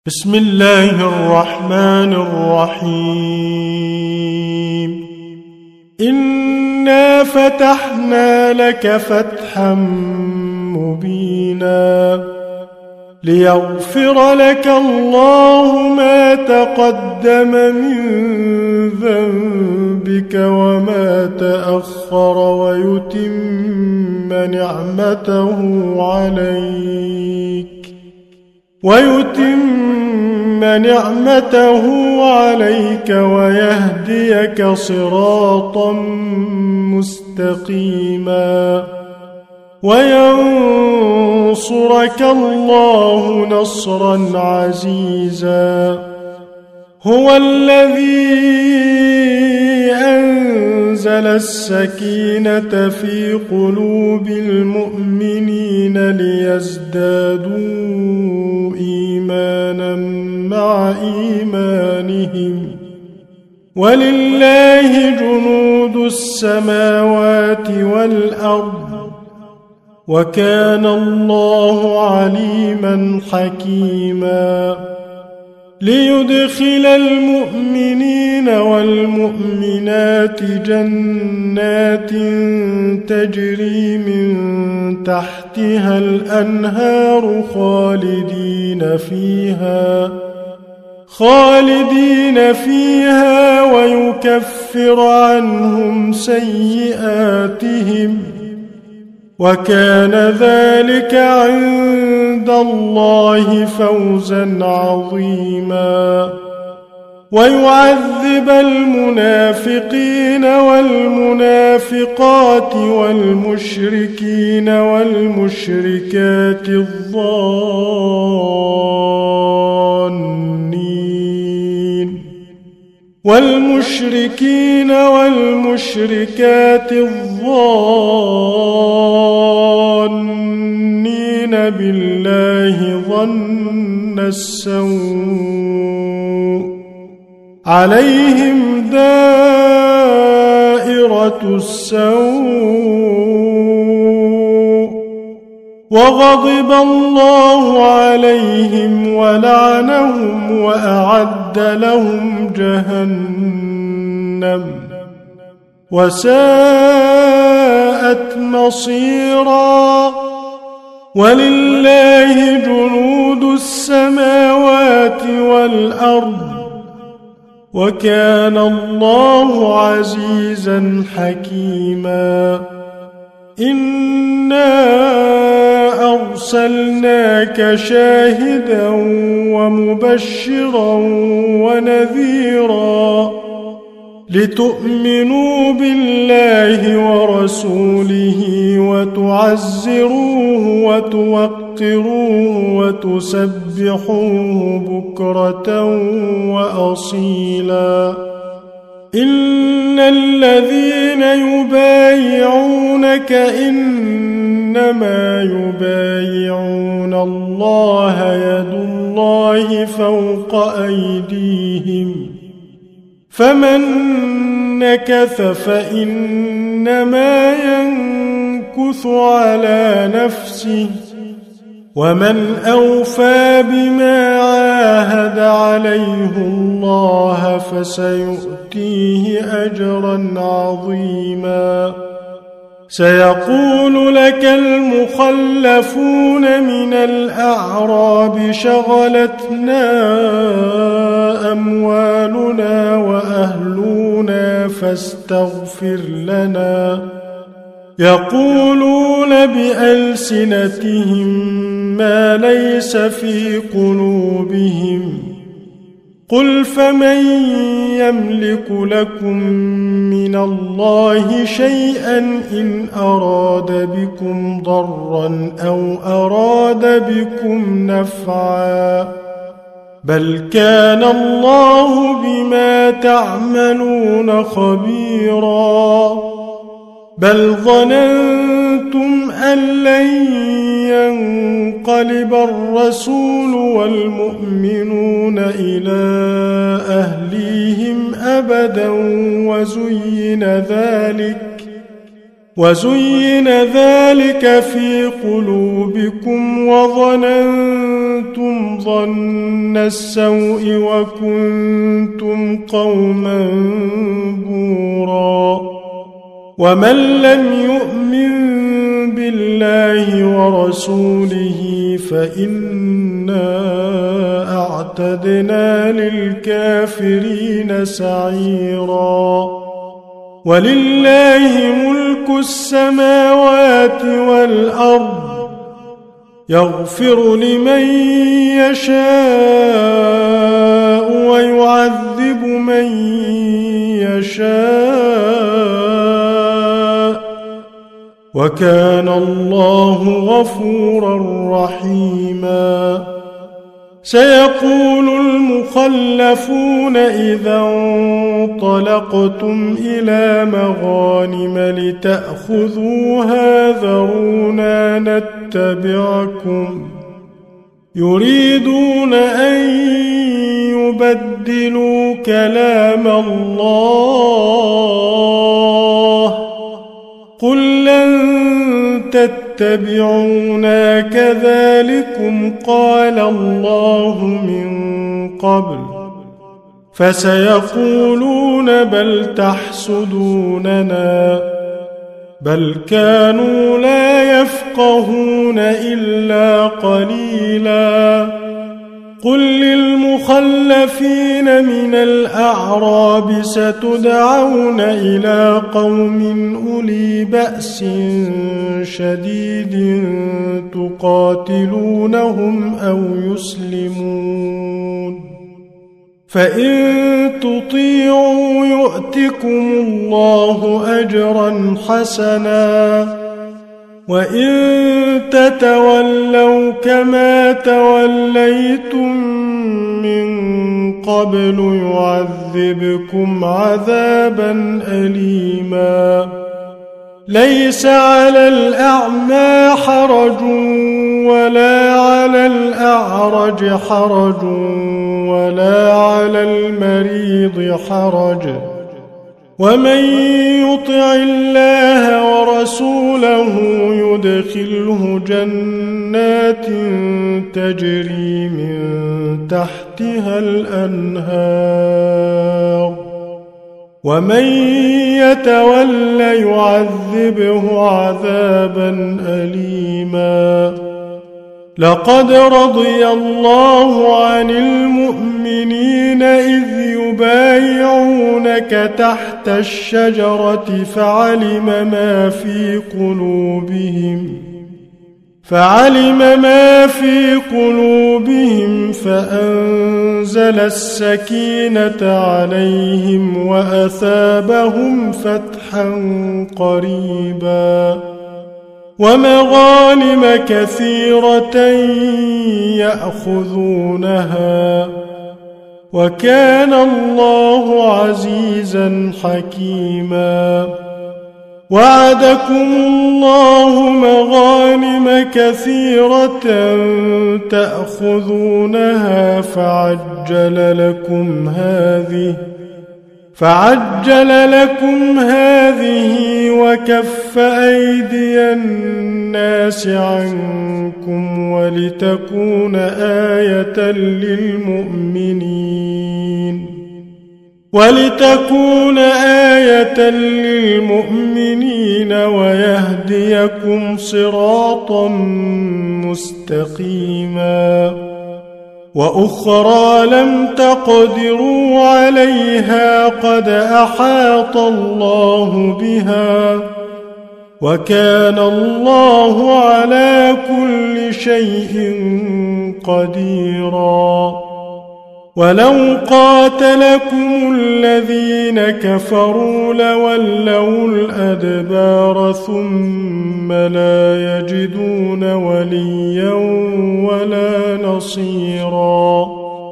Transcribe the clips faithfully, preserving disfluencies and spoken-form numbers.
بسم الله الرحمن الرحيم إنا فتحنا لك فتحا مبينا ليغفر لك الله ما تقدم من ذنبك وما تأخر ويتم نعمته عليك ويتم نعمته عليك ويهديك صراطا مستقيما وينصرك الله نصرا عزيزا هو الذي أنزل السكينة في قلوب المؤمنين ليزدادوا إيمانا مع إيمانهم ولله جنود السماوات والأرض وكان الله عليما حكيما ليدخل المؤمنين والمؤمنات جنات تجري من تحتها الأنهار خالدين فيها خالدين فيها ويكفر عنهم سيئاتهم وكان ذلك عند الله فوزا عظيما ويعذب المنافقين والمنافقات والمشركين والمشركات الظانين والمشركين والمشركات الظانين بالله ظن السوء عليهم دائرة السوء وغضب الله عليهم ولعنهم وأعد لهم جهنم وساءت مصيرا ولله جنود السماوات والأرض وكان الله عزيزا حكيما إنا أرسلناك شاهدا ومبشرا ونذيرا لتؤمنوا بالله ورسوله وتعزروه وتوقروه وتسبحوه بكرة وأصيلا إن الذين يبايعونك إنما يبايعون الله يد الله فوق أيديهم فمن نكث فإنما ينكث على نفسه ومن أوفى بما عاهد عليه الله فسيؤتيه أجرا عظيما سيقول لك المخلفون من الأعراب شغلتنا أموالنا وأهلنا فاستغفر لنا يقولون بألسنتهم ما ليس في قلوبهم قل فمن يملك لكم من الله شيئا إن أراد بكم ضرا أو أراد بكم نفعا بل كان الله بما تعملون خبيرا بل ظننتم أن لن ينقلب الرسول والمؤمنون إلى أهليهم أبدا وزين ذلك وزين ذلك في قلوبكم وظننتم منكم ظن السوء وكنتم قوما بورا ومن لم يؤمن بالله ورسوله فإنا أعتدنا للكافرين سعيرا ولله ملك السماوات والأرض يغفر لمن يشاء ويعذب من يشاء وكان الله غفورا رحيما سيقول المخلفون إذا انطلقتم إلى مغانم لتأخذوها ذرونا نتبعكم يريدون أن يبدلوا كلام الله قل لن تتبعونا كذلكم قال الله من قبل فسيقولون بل تحسدوننا بل كانوا لا يفقهون إلا قليلا قل للمخلفين من الأعراب ستدعون إلى قوم أولي بأس شديد تقاتلونهم أو يسلمون فإن تطيعوا يؤتكم الله أجرا حسنا وإن تتولوا كما توليتم من قبل يعذبكم عذابا أليما ليس على الأعمى حرج ولا على الأعرج حرج ولا على المريض حرج ومن يطع الله ورسوله يدخله جنات تجري من تحتها الأنهار ومن يتول يعذبه عذابا أليما لقد رضي الله عن المؤمنين إذ يبايعونك تحت الشجرة فعلم ما في قلوبهم فعلم ما في قلوبهم فأنزل السكينة عليهم وأثابهم فتحا قريبا ومغانم كثيرة يأخذونها وكان الله عزيزا حكيما وعدكم الله مغانم كثيرة تأخذونها فعجل لكم هذه فعجل لكم هذه وكف أيدي الناس عنكم ولتكون آية للمؤمنين ولتكون آية للمؤمنين ويهديكم صراطا مستقيما وأخرى لم تقدروا عليها قد أحاط الله بها وكان الله على كل شيء قديرا ولو قاتلكم الذين كفروا لولوا الأدبار ثم لا يجدون وليا ولا نصيرا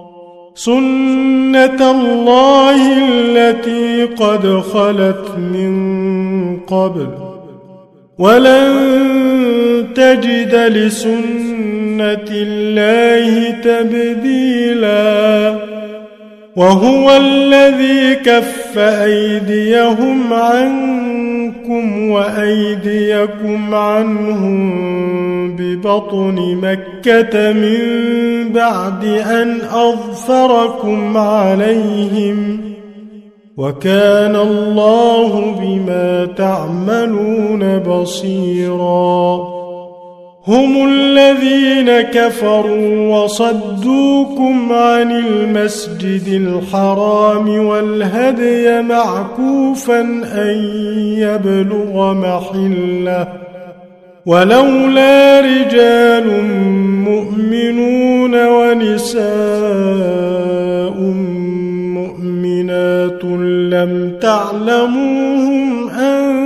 سنة الله التي قد خلت من قبل ولن تجد لسنة الله تبديلا وهو الذي كف أيديهم عنكم وأيديكم عنهم ببطن مكة من بعد أن أظفركم عليهم وكان الله بما تعملون بصيرا هم الذين كفروا وصدوكم عن المسجد الحرام والهدي معكوفا أن يبلغ محله ولولا رجال مؤمنون ونساء مؤمنات لم تعلموهم أن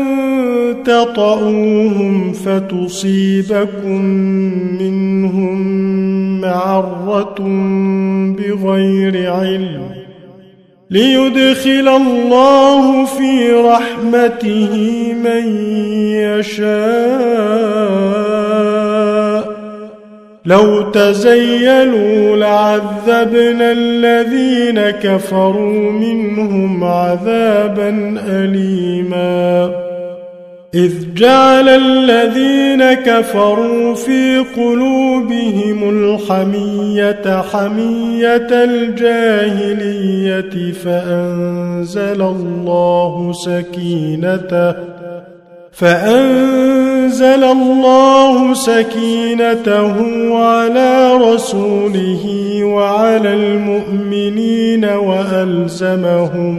تطؤوهم فتصيبكم منهم معرة بغير علم ليدخل الله في رحمته من يشاء لو تزيلوا لعذبنا الذين كفروا منهم عذابا أليما إذ جعل الذين كفروا في قلوبهم الحمية حمية الجاهلية فأنزل الله سكينته فأنزل الله سكينته على رسوله وعلى المؤمنين وألزمهم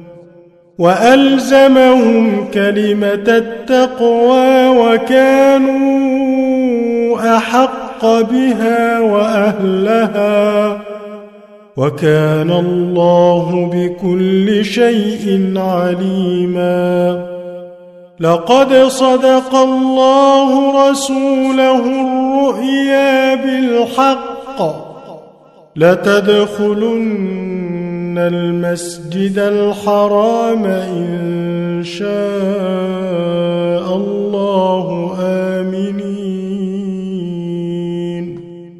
وألزمهم كلمة التقوى وكانوا أحق بها وأهلها وكان الله بكل شيء عليما لقد صدق الله رسوله الرؤيا بالحق لتدخلن المسجد الحرام إن شاء الله آمنين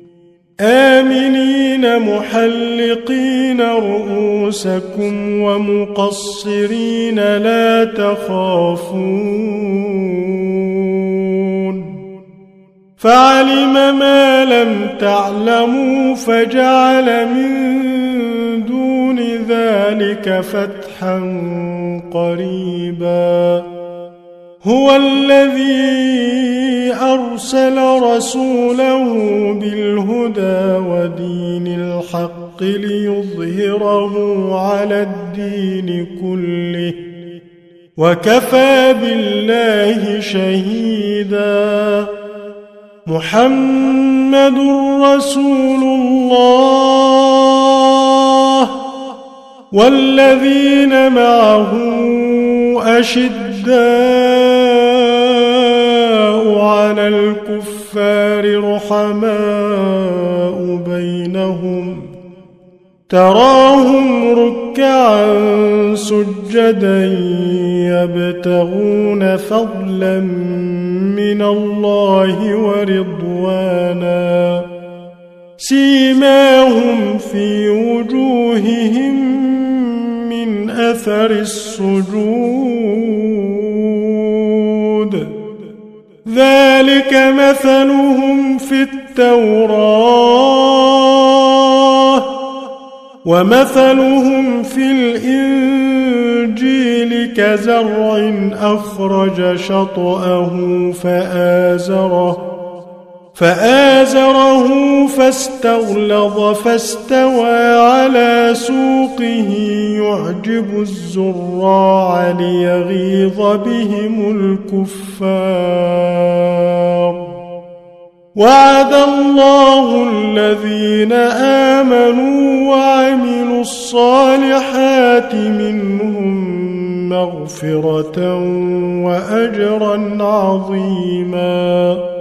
آمنين محلقين رؤوسكم ومقصرين لا تخافون فعلم ما لم تعلموا فجعل من دون ذلك فتحا قريبا هو الذي أرسل رسوله بالهدى ودين الحق ليظهره على الدين كله وكفى بالله شهيدا محمد رسول الله والذين معه أشداء على الكفار رحماء بينهم تراهم ركعا سجدا يبتغون فضلا من الله ورضوانا سيماهم في وجوههم من أثر السجود ذلك مثلهم في التوراة ومثلهم في الإنجيل كزرع أخرج شطأه فآزره فآزره فاستغلظ فاستوى على سوقه يعجب الزراع ليغيظ بهم الكفار وعد الله الذين آمنوا وعملوا الصالحات منهم مغفرة وأجرا عظيما